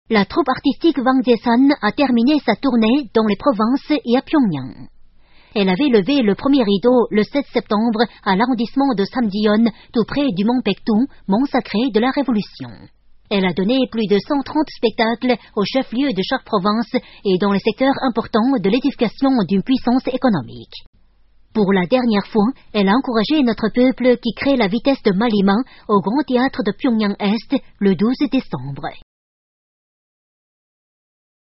La troupe artistique Wang Zhesan a terminé sa tournée dans les provinces et à Pyongyang. Elle avait levé le premier rideau le 7 septembre à l'arrondissement de Samjiyon, tout près du mont Paektung, mont sacré de la Révolution. Elle a donné plus de 130 spectacles au chef-lieu de chaque province et dans les secteurs importants de l'édification d'une puissance économique. Pour la dernière fois, elle a encouragé notre peuple qui crée la vitesse de Malima au Grand Théâtre de Pyongyang-Est le 12 décembre.